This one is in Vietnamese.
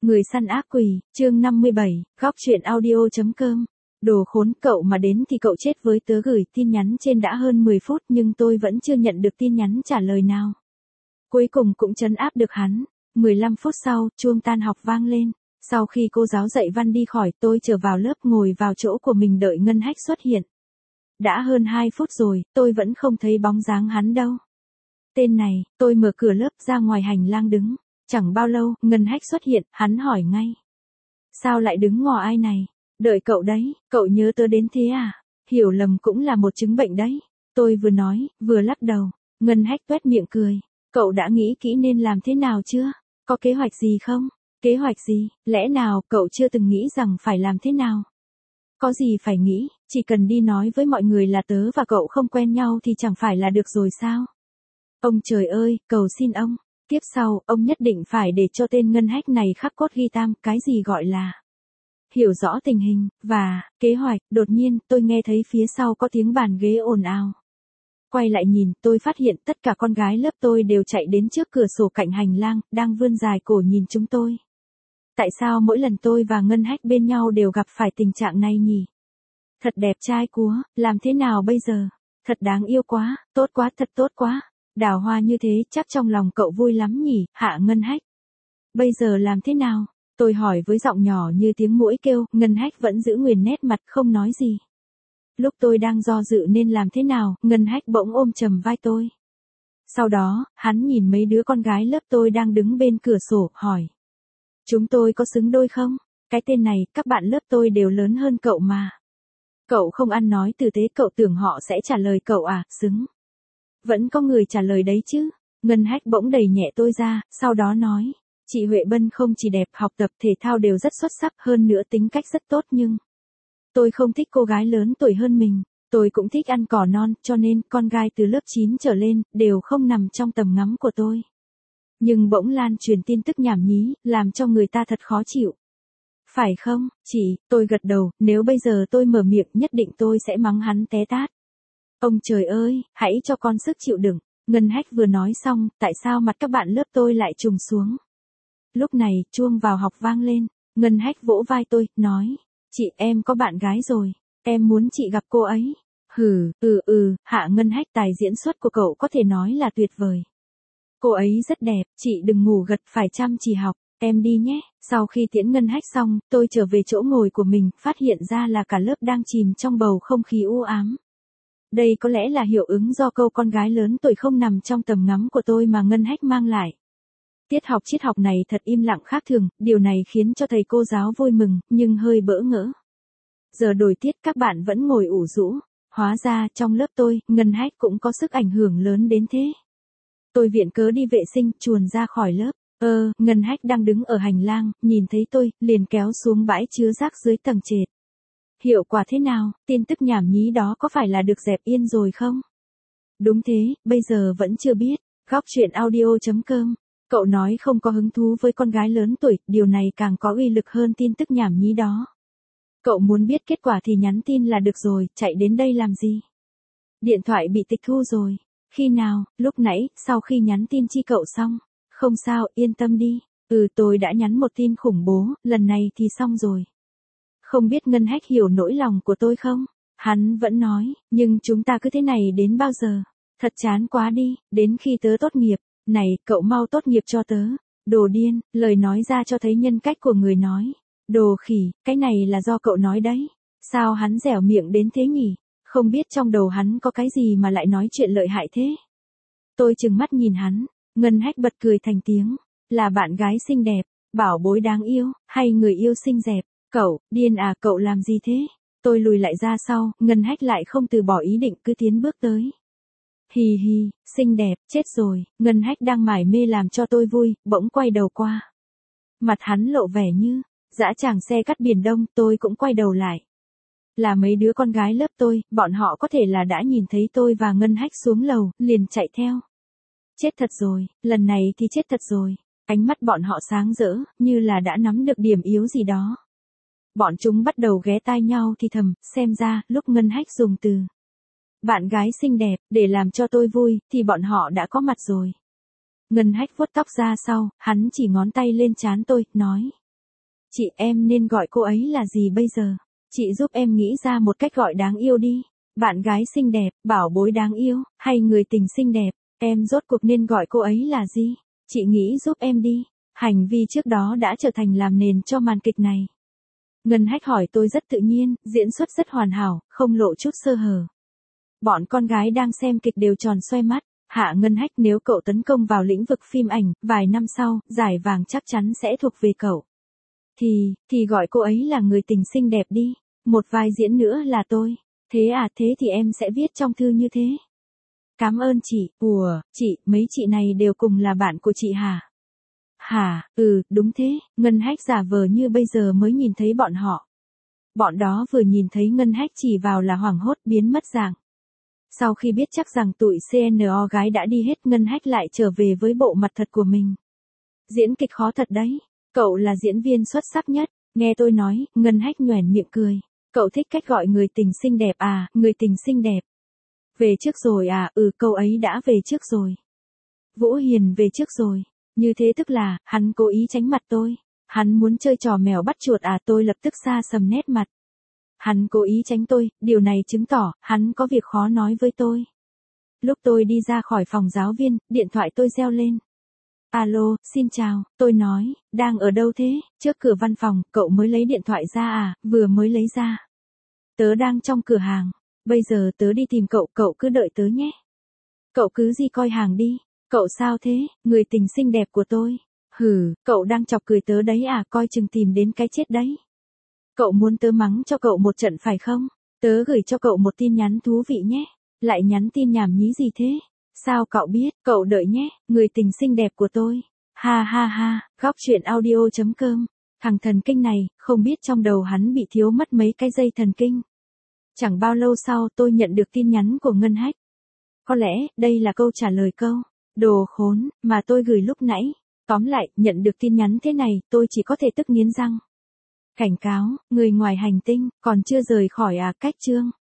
Người săn ác quỷ, chương 57, góc truyện audio.com. Đồ khốn, cậu mà đến thì cậu chết với tớ gửi tin nhắn trên đã hơn 10 phút nhưng tôi vẫn chưa nhận được tin nhắn trả lời nào. Cuối cùng cũng trấn áp được hắn. 15 phút sau, chuông tan học vang lên. Sau khi cô giáo dạy văn đi khỏi, tôi trở vào lớp ngồi vào chỗ của mình đợi Ngân Hách xuất hiện. Đã hơn 2 phút rồi, tôi vẫn không thấy bóng dáng hắn đâu. Tên này, tôi mở cửa lớp ra ngoài hành lang đứng. Chẳng bao lâu, Ngân Hách xuất hiện, hắn hỏi ngay. Sao lại đứng ngò ai này? Đợi cậu đấy, cậu nhớ tớ đến thế à? Hiểu lầm cũng là một chứng bệnh đấy. Tôi vừa nói, vừa lắc đầu. Ngân Hách tuét miệng cười. Cậu đã nghĩ kỹ nên làm thế nào chưa? Có kế hoạch gì không? Kế hoạch gì? Lẽ nào cậu chưa từng nghĩ rằng phải làm thế nào? Có gì phải nghĩ, chỉ cần đi nói với mọi người là tớ và cậu không quen nhau thì chẳng phải là được rồi sao? Ông trời ơi, cầu xin ông. Tiếp sau, ông nhất định phải để cho tên Ngân Hách này khắc cốt ghi tâm cái gì gọi là hiểu rõ tình hình, và kế hoạch. Đột nhiên, tôi nghe thấy phía sau có tiếng bàn ghế ồn ào. Quay lại nhìn, tôi phát hiện tất cả con gái lớp tôi đều chạy đến trước cửa sổ cạnh hành lang, đang vươn dài cổ nhìn chúng tôi. Tại sao mỗi lần tôi và Ngân Hách bên nhau đều gặp phải tình trạng này nhỉ? Thật đẹp trai quá, làm thế nào bây giờ? Thật đáng yêu quá, tốt quá, thật tốt quá. Đào hoa như thế chắc trong lòng cậu vui lắm nhỉ, Hạ Ngân Hách. Bây giờ làm thế nào? Tôi hỏi với giọng nhỏ như tiếng muỗi kêu, Ngân Hách vẫn giữ nguyên nét mặt không nói gì. Lúc tôi đang do dự nên làm thế nào, Ngân Hách bỗng ôm chầm vai tôi. Sau đó, hắn nhìn mấy đứa con gái lớp tôi đang đứng bên cửa sổ, hỏi. Chúng tôi có xứng đôi không? Cái tên này, các bạn lớp tôi đều lớn hơn cậu mà. Cậu không ăn nói tử tế, cậu tưởng họ sẽ trả lời cậu à, xứng. Vẫn có người trả lời đấy chứ. Ngân Hách bỗng đẩy nhẹ tôi ra, sau đó nói. Chị Huệ Bân không chỉ đẹp, học tập thể thao đều rất xuất sắc, hơn nữa tính cách rất tốt nhưng tôi không thích cô gái lớn tuổi hơn mình. Tôi cũng thích ăn cỏ non, cho nên con gái từ lớp 9 trở lên đều không nằm trong tầm ngắm của tôi. Nhưng bỗng lan truyền tin tức nhảm nhí, làm cho người ta thật khó chịu. Phải không, chị? Tôi gật đầu, nếu bây giờ tôi mở miệng nhất định tôi sẽ mắng hắn té tát. Ông trời ơi, hãy cho con sức chịu đựng. Ngân Hách vừa nói xong, tại sao mặt các bạn lớp tôi lại trùng xuống? Lúc này, chuông vào học vang lên. Ngân Hách vỗ vai tôi, nói. Chị, em có bạn gái rồi. Em muốn chị gặp cô ấy. Hạ Ngân Hách, tài diễn xuất của cậu có thể nói là tuyệt vời. Cô ấy rất đẹp, chị đừng ngủ gật, phải chăm chỉ học. Em đi nhé. Sau khi tiễn Ngân Hách xong, tôi trở về chỗ ngồi của mình, phát hiện ra là cả lớp đang chìm trong bầu không khí u ám. Đây có lẽ là hiệu ứng do câu con gái lớn tuổi không nằm trong tầm ngắm của tôi mà Ngân Hách mang lại. Tiết học triết học này thật im lặng khác thường, điều này khiến cho thầy cô giáo vui mừng, nhưng hơi bỡ ngỡ. Giờ đổi tiết các bạn vẫn ngồi ủ rũ. Hóa ra, trong lớp tôi, Ngân Hách cũng có sức ảnh hưởng lớn đến thế. Tôi viện cớ đi vệ sinh, chuồn ra khỏi lớp. Ngân Hách đang đứng ở hành lang, nhìn thấy tôi, liền kéo xuống bãi chứa rác dưới tầng trệt. Hiệu quả thế nào, tin tức nhảm nhí đó có phải là được dẹp yên rồi không? Đúng thế, bây giờ vẫn chưa biết. Góc truyện audio.com. Cậu nói không có hứng thú với con gái lớn tuổi, điều này càng có uy lực hơn tin tức nhảm nhí đó. Cậu muốn biết kết quả thì nhắn tin là được rồi, chạy đến đây làm gì? Điện thoại bị tịch thu rồi. Khi nào? Lúc nãy, sau khi nhắn tin chi cậu xong. Không sao, yên tâm đi. Tôi đã nhắn một tin khủng bố, lần này thì xong rồi. Không biết Ngân Hách hiểu nỗi lòng của tôi không? Hắn vẫn nói, nhưng chúng ta cứ thế này đến bao giờ? Thật chán quá đi, đến khi tớ tốt nghiệp. Này, cậu mau tốt nghiệp cho tớ. Đồ điên, lời nói ra cho thấy nhân cách của người nói. Đồ khỉ, cái này là do cậu nói đấy. Sao hắn dẻo miệng đến thế nhỉ? Không biết trong đầu hắn có cái gì mà lại nói chuyện lợi hại thế? Tôi trừng mắt nhìn hắn, Ngân Hách bật cười thành tiếng. Là bạn gái xinh đẹp, bảo bối đáng yêu, hay người yêu xinh đẹp? Cậu, điên à, cậu làm gì thế? Tôi lùi lại ra sau, Ngân Hách lại không từ bỏ ý định cứ tiến bước tới. Hì hì, xinh đẹp, chết rồi. Ngân Hách đang mải mê làm cho tôi vui, bỗng quay đầu qua. Mặt hắn lộ vẻ như dã tràng xe cắt biển Đông, tôi cũng quay đầu lại. Là mấy đứa con gái lớp tôi, bọn họ có thể là đã nhìn thấy tôi và Ngân Hách xuống lầu, liền chạy theo. Chết thật rồi, lần này thì chết thật rồi. Ánh mắt bọn họ sáng rỡ, như là đã nắm được điểm yếu gì đó. Bọn chúng bắt đầu ghé tai nhau thì thầm, xem ra, lúc Ngân Hách dùng từ bạn gái xinh đẹp, để làm cho tôi vui, thì bọn họ đã có mặt rồi. Ngân Hách vuốt tóc ra sau, hắn chỉ ngón tay lên trán tôi, nói. Chị em nên gọi cô ấy là gì bây giờ? Chị giúp em nghĩ ra một cách gọi đáng yêu đi. Bạn gái xinh đẹp, bảo bối đáng yêu, hay người tình xinh đẹp, em rốt cuộc nên gọi cô ấy là gì? Chị nghĩ giúp em đi. Hành vi trước đó đã trở thành làm nền cho màn kịch này. Ngân Hách hỏi tôi rất tự nhiên, diễn xuất rất hoàn hảo, không lộ chút sơ hở. Bọn con gái đang xem kịch đều tròn xoe mắt. Hạ Ngân Hách, nếu cậu tấn công vào lĩnh vực phim ảnh, vài năm sau, giải vàng chắc chắn sẽ thuộc về cậu. Thì gọi cô ấy là người tình xinh đẹp đi. Một vai diễn nữa là tôi. Thế à, thế thì em sẽ viết trong thư như thế. Cảm ơn chị. Ủa, chị, mấy chị này đều cùng là bạn của chị hả? Hả, đúng thế. Ngân Hách giả vờ như bây giờ mới nhìn thấy bọn họ. Bọn đó vừa nhìn thấy Ngân Hách chỉ vào là hoảng hốt biến mất dạng. Sau khi biết chắc rằng tụi CNO gái đã đi hết, Ngân Hách lại trở về với bộ mặt thật của mình. Diễn kịch khó thật đấy. Cậu là diễn viên xuất sắc nhất. Nghe tôi nói, Ngân Hách nhoẻn miệng cười. Cậu thích cách gọi người tình xinh đẹp à, người tình xinh đẹp. Về trước rồi à, câu ấy đã về trước rồi. Vũ Hiền về trước rồi. Như thế tức là, hắn cố ý tránh mặt tôi. Hắn muốn chơi trò mèo bắt chuột à, tôi lập tức xa sầm nét mặt. Hắn cố ý tránh tôi, điều này chứng tỏ, hắn có việc khó nói với tôi. Lúc tôi đi ra khỏi phòng giáo viên, điện thoại tôi reo lên. Alo, xin chào, tôi nói, đang ở đâu thế? Trước cửa văn phòng, cậu mới lấy điện thoại ra à, vừa mới lấy ra. Tớ đang trong cửa hàng, bây giờ tớ đi tìm cậu, cậu cứ đợi tớ nhé. Cậu cứ gì coi hàng đi, cậu sao thế, người tình xinh đẹp của tôi. Hừ, cậu đang chọc cười tớ đấy à, coi chừng tìm đến cái chết đấy. Cậu muốn tớ mắng cho cậu một trận phải không? Tớ gửi cho cậu một tin nhắn thú vị nhé. Lại nhắn tin nhảm nhí gì thế? Sao cậu biết? Cậu đợi nhé, người tình xinh đẹp của tôi. Ha ha ha, góc truyện audio.com. Thằng thần kinh này, không biết trong đầu hắn bị thiếu mất mấy cái dây thần kinh. Chẳng bao lâu sau tôi nhận được tin nhắn của Ngân Hách. Có lẽ, đây là câu trả lời câu đồ khốn mà tôi gửi lúc nãy. Tóm lại, nhận được tin nhắn thế này, tôi chỉ có thể tức nghiến răng. Cảnh cáo, người ngoài hành tinh, còn chưa rời khỏi cách chương.